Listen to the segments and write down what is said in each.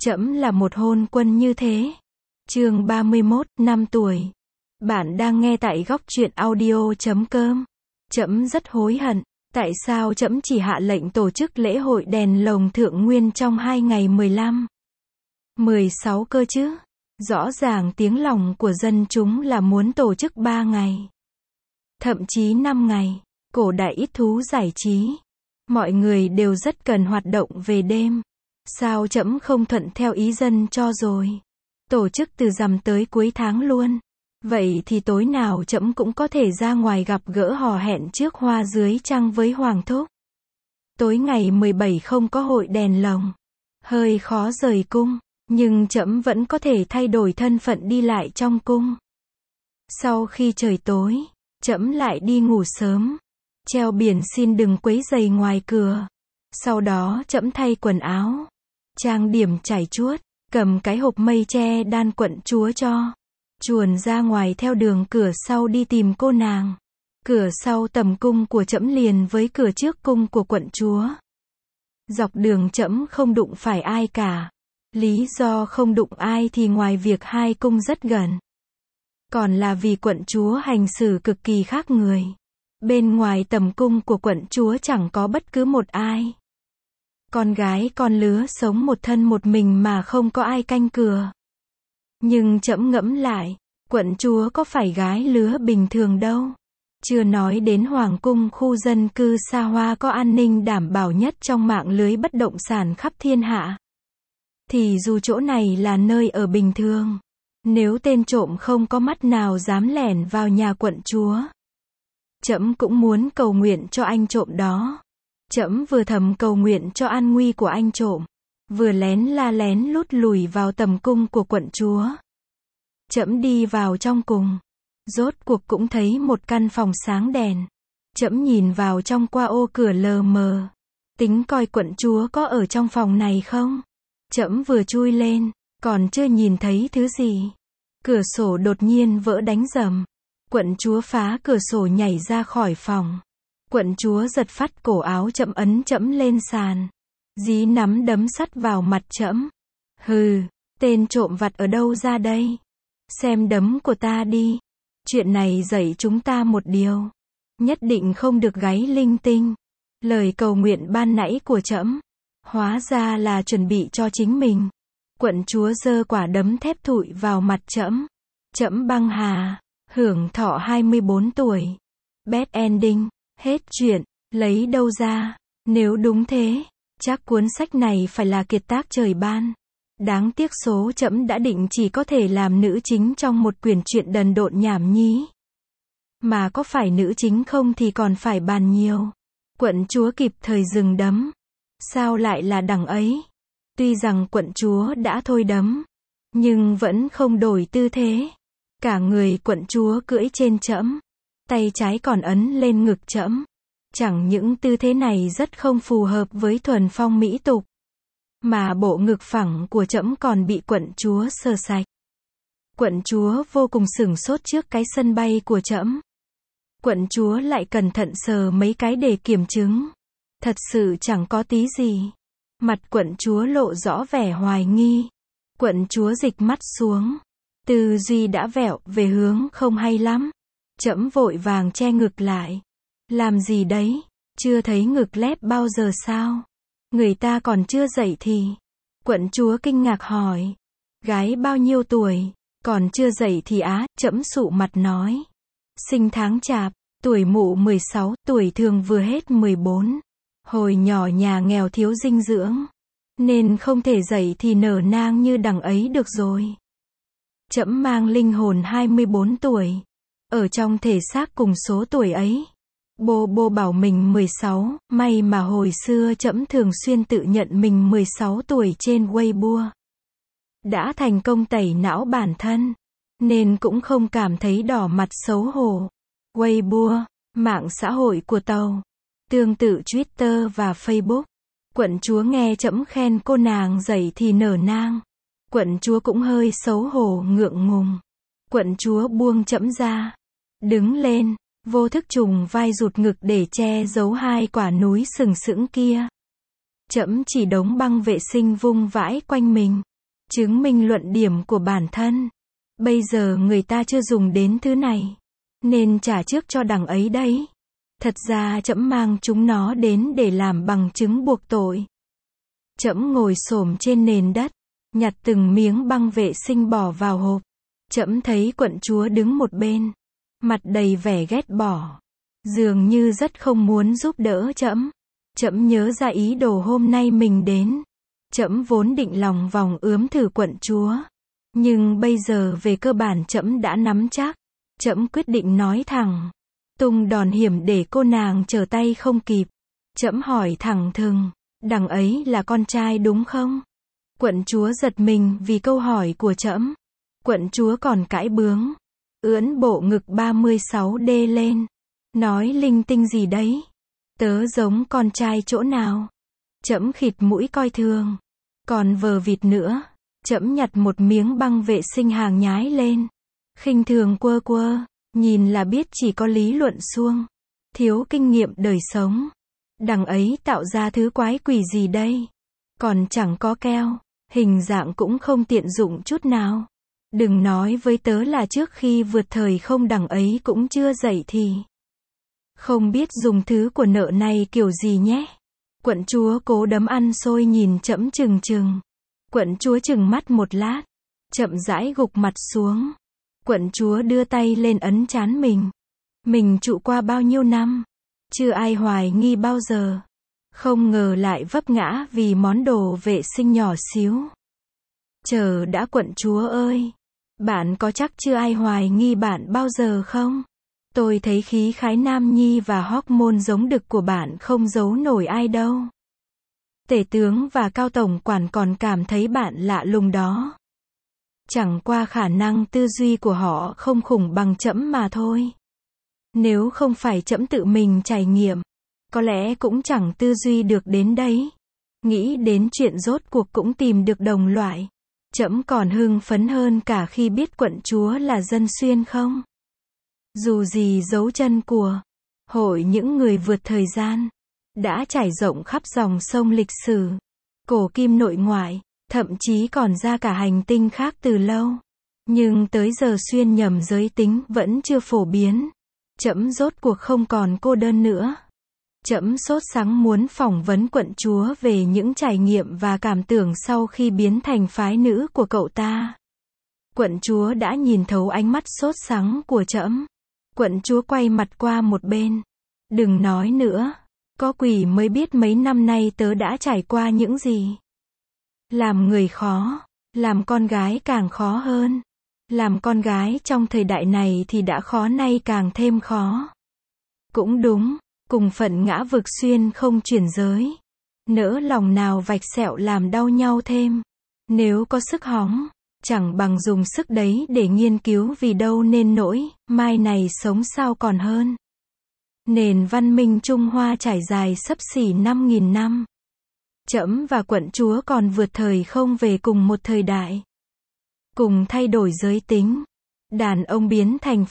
Trẫm là một hôn quân như thế. Chương 31, 5 tuổi. Bạn đang nghe tại góc truyện audio.com. Trẫm rất hối hận, tại sao trẫm chỉ hạ lệnh tổ chức lễ hội đèn lồng thượng nguyên trong 2 ngày 15, 16 cơ chứ? Rõ ràng tiếng lòng của dân chúng là muốn tổ chức 3 ngày, thậm chí 5 ngày. Cổ đại ít thú giải trí, mọi người đều rất cần hoạt động về đêm. Sao trẫm không thuận theo ý dân cho rồi? Tổ chức từ rằm tới cuối tháng luôn. Vậy thì tối nào trẫm cũng có thể ra ngoài gặp gỡ hò hẹn trước hoa dưới trăng với Hoàng thúc. Tối ngày 17 không có hội đèn lồng, hơi khó rời cung, nhưng trẫm vẫn có thể thay đổi thân phận đi lại trong cung. Sau khi trời tối, trẫm lại đi ngủ sớm, treo biển xin đừng quấy rầy ngoài cửa. Sau đó trẫm thay quần áo, trang điểm chải chuốt, cầm cái hộp mây tre đan quận chúa cho, chuồn ra ngoài theo đường cửa sau đi tìm cô nàng. Cửa sau tầm cung của trẫm liền với cửa trước cung của quận chúa. Dọc đường trẫm không đụng phải ai cả. Lý do không đụng ai thì ngoài việc hai cung rất gần, còn là vì quận chúa hành xử cực kỳ khác người. Bên ngoài tầm cung của quận chúa chẳng có bất cứ một ai. Con gái con lứa sống một thân một mình mà không có ai canh cửa. Nhưng trẫm ngẫm lại, quận chúa có phải gái lứa bình thường đâu. Chưa nói đến hoàng cung khu dân cư xa hoa có an ninh đảm bảo nhất trong mạng lưới bất động sản khắp thiên hạ. Thì dù chỗ này là nơi ở bình thường, nếu tên trộm không có mắt nào dám lẻn vào nhà quận chúa, trẫm cũng muốn cầu nguyện cho anh trộm đó. Trẫm vừa thầm cầu nguyện cho an nguy của anh trộm, vừa lén la lén lút lùi vào tầm cung của quận chúa. Trẫm đi vào trong cùng, rốt cuộc cũng thấy một căn phòng sáng đèn. Trẫm nhìn vào trong qua ô cửa lờ mờ, tính coi quận chúa có ở trong phòng này không. Trẫm vừa chui lên, còn chưa nhìn thấy thứ gì, cửa sổ đột nhiên vỡ đánh rầm. Quận chúa phá cửa sổ nhảy ra khỏi phòng. Quận chúa giật phắt cổ áo trẫm, ấn trẫm lên sàn, dí nắm đấm sắt vào mặt trẫm. Hừ, tên trộm vặt ở đâu ra đây? Xem đấm của ta đi. Chuyện này dạy chúng ta một điều, nhất định không được gáy linh tinh. Lời cầu nguyện ban nãy của trẫm, hóa ra là chuẩn bị cho chính mình. Quận chúa giơ quả đấm thép thụi vào mặt trẫm. Trẫm băng hà, hưởng thọ 24 tuổi. Bad ending. Hết chuyện, lấy đâu ra? Nếu đúng thế, chắc cuốn sách này phải là kiệt tác trời ban. Đáng tiếc số trẫm đã định chỉ có thể làm nữ chính trong một quyển truyện đần độn nhảm nhí. Mà có phải nữ chính không thì còn phải bàn nhiều. Quận chúa kịp thời dừng đấm. Sao lại là đằng ấy? Tuy rằng quận chúa đã thôi đấm, nhưng vẫn không đổi tư thế. Cả người quận chúa cưỡi trên trẫm, tay trái còn ấn lên ngực trẫm. Chẳng những tư thế này rất không phù hợp với thuần phong mỹ tục, mà bộ ngực phẳng của trẫm còn bị quận chúa sờ sạch. Quận chúa vô cùng sửng sốt trước cái sân bay của trẫm. Quận chúa lại cẩn thận sờ mấy cái để kiểm chứng. Thật sự chẳng có tí gì. Mặt quận chúa lộ rõ vẻ hoài nghi. Quận chúa dịch mắt xuống, tư duy đã vẹo về hướng không hay lắm. Trẫm vội vàng che ngực lại. Làm gì đấy? Chưa thấy ngực lép bao giờ sao? Người ta còn chưa dậy thì. Quận chúa kinh ngạc hỏi. Gái bao nhiêu tuổi? Còn chưa dậy thì á? Trẫm sụ mặt nói. Sinh tháng Chạp, tuổi mụ 16, tuổi thường vừa hết 14. Hồi nhỏ nhà nghèo thiếu dinh dưỡng, nên không thể dậy thì nở nang như đằng ấy được rồi. Trẫm mang linh hồn 24 tuổi. Ở trong thể xác cùng số tuổi ấy. Bô bảo mình 16, may mà hồi xưa trẫm thường xuyên tự nhận mình 16 tuổi trên Weibo. Đã thành công tẩy não bản thân, nên cũng không cảm thấy đỏ mặt xấu hổ. Weibo, mạng xã hội của Tàu, tương tự Twitter và Facebook. Quận chúa nghe trẫm khen cô nàng dậy thì nở nang. Quận chúa cũng hơi xấu hổ ngượng ngùng. Quận chúa buông trẫm ra, đứng lên, vô thức trùng vai rụt ngực để che giấu hai quả núi sừng sững kia. Trẫm chỉ đống băng vệ sinh vung vãi quanh mình. chứng minh luận điểm của bản thân. Bây giờ người ta chưa dùng đến thứ này, nên trả trước cho đằng ấy đấy. Thật ra trẫm mang chúng nó đến để làm bằng chứng buộc tội. Trẫm ngồi xổm trên nền đất, nhặt từng miếng băng vệ sinh bỏ vào hộp. Trẫm thấy quận chúa đứng một bên, mặt đầy vẻ ghét bỏ, dường như rất không muốn giúp đỡ trẫm. Trẫm nhớ ra ý đồ hôm nay mình đến. Trẫm vốn định lòng vòng ướm thử quận chúa, nhưng bây giờ về cơ bản trẫm đã nắm chắc. Trẫm quyết định nói thẳng, tung đòn hiểm để cô nàng trở tay không kịp. Trẫm hỏi thẳng thừng, đằng ấy là con trai đúng không? Quận chúa giật mình vì câu hỏi của trẫm. Quận chúa còn cãi bướng, ưỡn bộ ngực 36D lên, nói linh tinh gì đấy? Tớ giống con trai chỗ nào? Trẫm khịt mũi coi thường, còn vờ vịt nữa. Trẫm nhặt một miếng băng vệ sinh hàng nhái lên, khinh thường quơ quơ, nhìn là biết chỉ có lý luận suông, thiếu kinh nghiệm đời sống. Đằng ấy tạo ra thứ quái quỷ gì đây? Còn chẳng có keo, hình dạng cũng không tiện dụng chút nào. Đừng nói với tớ là trước khi vượt thời không đằng ấy cũng chưa dậy thì không biết dùng thứ của nợ này kiểu gì nhé. Quận chúa cố đấm ăn xôi nhìn trẫm chừng chừng. Quận chúa chừng mắt một lát, chậm rãi gục mặt xuống. Quận chúa đưa tay lên ấn trán mình. Mình trụ qua bao nhiêu năm, chưa ai hoài nghi bao giờ. Không ngờ lại vấp ngã vì món đồ vệ sinh nhỏ xíu. Chờ đã quận chúa ơi, bạn có chắc chưa ai hoài nghi bạn bao giờ không? Tôi thấy khí khái nam nhi và hormone giống đực của bạn không giấu nổi ai đâu. Tể tướng và cao tổng quản còn cảm thấy bạn lạ lùng đó. Chẳng qua khả năng tư duy của họ không khủng bằng trẫm mà thôi. Nếu không phải trẫm tự mình trải nghiệm, có lẽ cũng chẳng tư duy được đến đấy. Nghĩ đến chuyện rốt cuộc cũng tìm được đồng loại. Trẫm còn hưng phấn hơn cả khi biết quận chúa là dân xuyên không. Dù gì dấu chân của hội những người vượt thời gian đã trải rộng khắp dòng sông lịch sử, cổ kim nội ngoại, thậm chí còn ra cả hành tinh khác từ lâu. Nhưng tới giờ xuyên nhầm giới tính vẫn chưa phổ biến. Trẫm rốt cuộc không còn cô đơn nữa. Trẫm sốt sắng muốn phỏng vấn quận chúa về những trải nghiệm và cảm tưởng sau khi biến thành phái nữ của cậu ta. Quận chúa đã nhìn thấu ánh mắt sốt sắng của trẫm. Quận chúa quay mặt qua một bên. Đừng nói nữa. Có quỷ mới biết mấy năm nay tớ đã trải qua những gì. Làm người khó, làm con gái càng khó hơn. Làm con gái trong thời đại này thì đã khó nay càng thêm khó. Cũng đúng, cùng phận ngã vực xuyên không chuyển giới. Nỡ lòng nào vạch sẹo làm đau nhau thêm. Nếu có sức hóng, chẳng bằng dùng sức đấy để nghiên cứu vì đâu nên nỗi, mai này sống sao còn hơn. Nền văn minh Trung Hoa trải dài xấp xỉ 5.000 năm. Trẫm và quận chúa còn vượt thời không về cùng một thời đại. Cùng thay đổi giới tính. Đàn ông biến thành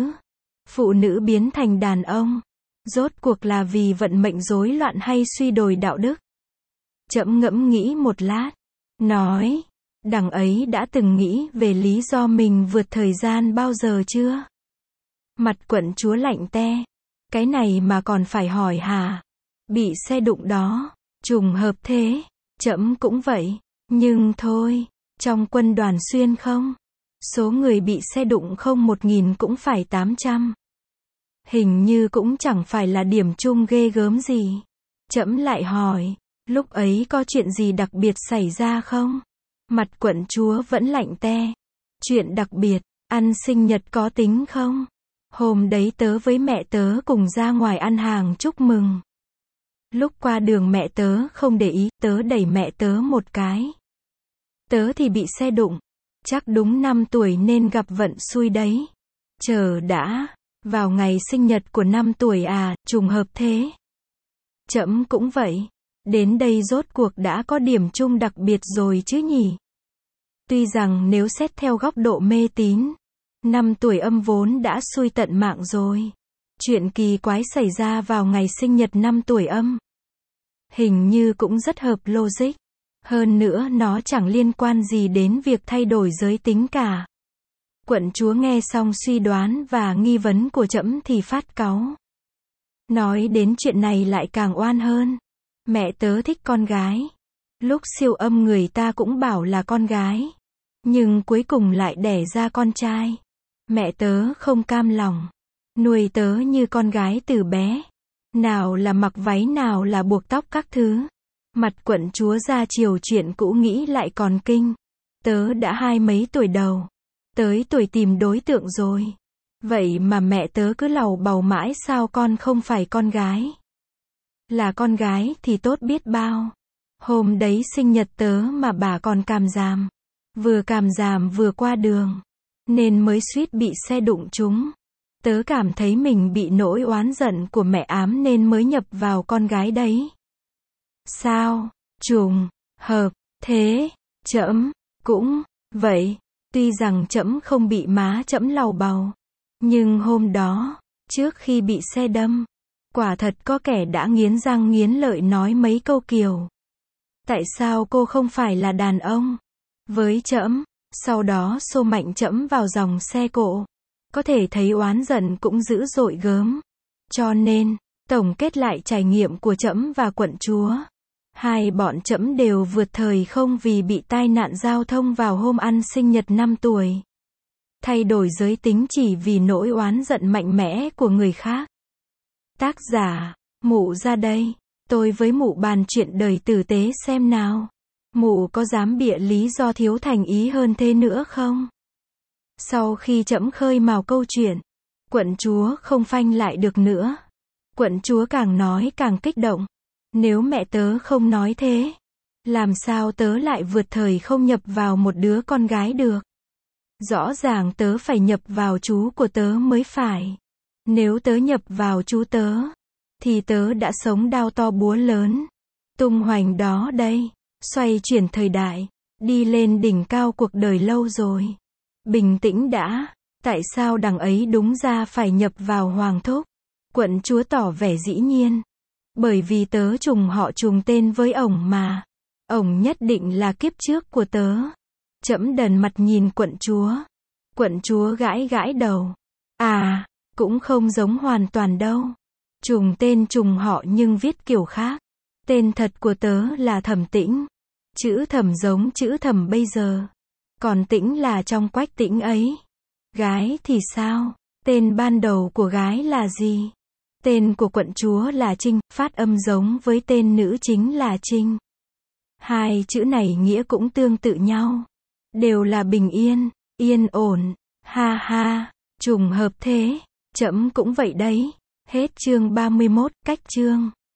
phụ nữ biến thành đàn ông. Rốt cuộc là vì vận mệnh rối loạn hay suy đồi đạo đức? Trẫm ngẫm nghĩ một lát, nói, đằng ấy đã từng nghĩ về lý do mình vượt thời gian bao giờ chưa? Mặt quận chúa lạnh te. Cái này mà còn phải hỏi hả? Bị xe đụng đó, trùng hợp thế. Trẫm cũng vậy, nhưng thôi, trong quân đoàn xuyên không? Số người bị xe đụng không 1.000 cũng phải 800. Hình như cũng chẳng phải là điểm chung ghê gớm gì. Trẫm lại hỏi, lúc ấy có chuyện gì đặc biệt xảy ra không? Mặt quận chúa vẫn lạnh te. Chuyện đặc biệt, ăn sinh nhật có tính không? Hôm đấy tớ với mẹ tớ cùng ra ngoài ăn hàng chúc mừng. Lúc qua đường mẹ tớ không để ý, tớ đẩy mẹ tớ một cái. Tớ thì bị xe đụng. Chắc đúng 5 tuổi nên gặp vận xui đấy. Chờ đã, vào ngày sinh nhật của 5 tuổi à, trùng hợp thế. Trẫm cũng vậy. Đến đây rốt cuộc đã có điểm chung đặc biệt rồi chứ nhỉ? Tuy rằng nếu xét theo góc độ mê tín, 5 tuổi âm vốn đã xui tận mạng rồi. Chuyện kỳ quái xảy ra vào ngày sinh nhật 5 tuổi âm. Hình như cũng rất hợp logic. Hơn nữa nó chẳng liên quan gì đến việc thay đổi giới tính cả. Quận chúa nghe xong suy đoán và nghi vấn của trẫm thì phát cáu. Nói đến chuyện này lại càng oan hơn. Mẹ tớ thích con gái. Lúc siêu âm người ta cũng bảo là con gái. Nhưng cuối cùng lại đẻ ra con trai. Mẹ tớ không cam lòng. Nuôi tớ như con gái từ bé. Nào là mặc váy nào là buộc tóc các thứ. Mặt quận chúa ra chiều chuyện cũ nghĩ lại còn kinh. Tớ đã 20 mấy tuổi đầu. Tới tuổi tìm đối tượng rồi. Vậy mà mẹ tớ cứ lầu bầu mãi sao con không phải con gái. Là con gái thì tốt biết bao. Hôm đấy sinh nhật tớ mà bà còn càm ràm. Vừa càm ràm vừa qua đường. Nên mới suýt bị xe đụng trúng. Tớ cảm thấy mình bị nỗi oán giận của mẹ ám nên mới nhập vào con gái đấy. Sao? Trùng hợp thế. Trẫm cũng vậy. Tuy rằng trẫm không bị má trẫm lầu bầu. Nhưng hôm đó, trước khi bị xe đâm, quả thật có kẻ đã nghiến răng nghiến lợi nói mấy câu kiểu. Tại sao cô không phải là đàn ông? Với trẫm, sau đó xô mạnh trẫm vào dòng xe cộ. Có thể thấy oán giận cũng dữ dội gớm. Cho nên, tổng kết lại trải nghiệm của trẫm và quận chúa. Hai bọn trẫm đều vượt thời không vì bị tai nạn giao thông vào hôm ăn sinh nhật 5 tuổi. Thay đổi giới tính chỉ vì nỗi oán giận mạnh mẽ của người khác. Tác giả, mụ ra đây. Tôi với mụ bàn chuyện đời tử tế xem nào. Mụ có dám bịa lý do thiếu thành ý hơn thế nữa không? Sau khi trẫm khơi mào câu chuyện, quận chúa không phanh lại được nữa. Quận chúa càng nói càng kích động. Nếu mẹ tớ không nói thế, làm sao tớ lại vượt thời không nhập vào một đứa con gái được? Rõ ràng tớ phải nhập vào chú của tớ mới phải. Nếu tớ nhập vào chú tớ, thì tớ đã sống đao to búa lớn. Tung hoành đó đây, xoay chuyển thời đại, đi lên đỉnh cao cuộc đời lâu rồi. Bình tĩnh đã, tại sao đằng ấy đúng ra phải nhập vào hoàng thúc? Quận chúa tỏ vẻ dĩ nhiên. Bởi vì tớ trùng họ trùng tên với ổng mà. Ổng nhất định là kiếp trước của tớ. Trẫm đần mặt nhìn quận chúa. Quận chúa gãi gãi đầu. À, cũng không giống hoàn toàn đâu. Trùng tên trùng họ nhưng viết kiểu khác. Tên thật của tớ là Thẩm Tĩnh. Chữ Thẩm giống chữ Thẩm bây giờ. Còn Tĩnh là trong Quách Tĩnh ấy. Gái thì sao? Tên ban đầu của gái là gì? Tên của quận chúa là Trinh, phát âm giống với tên nữ chính là Trinh. Hai chữ này nghĩa cũng tương tự nhau. Đều là bình yên, yên ổn, ha ha, trùng hợp thế. Trẫm cũng vậy đấy. Hết chương 31, cách chương.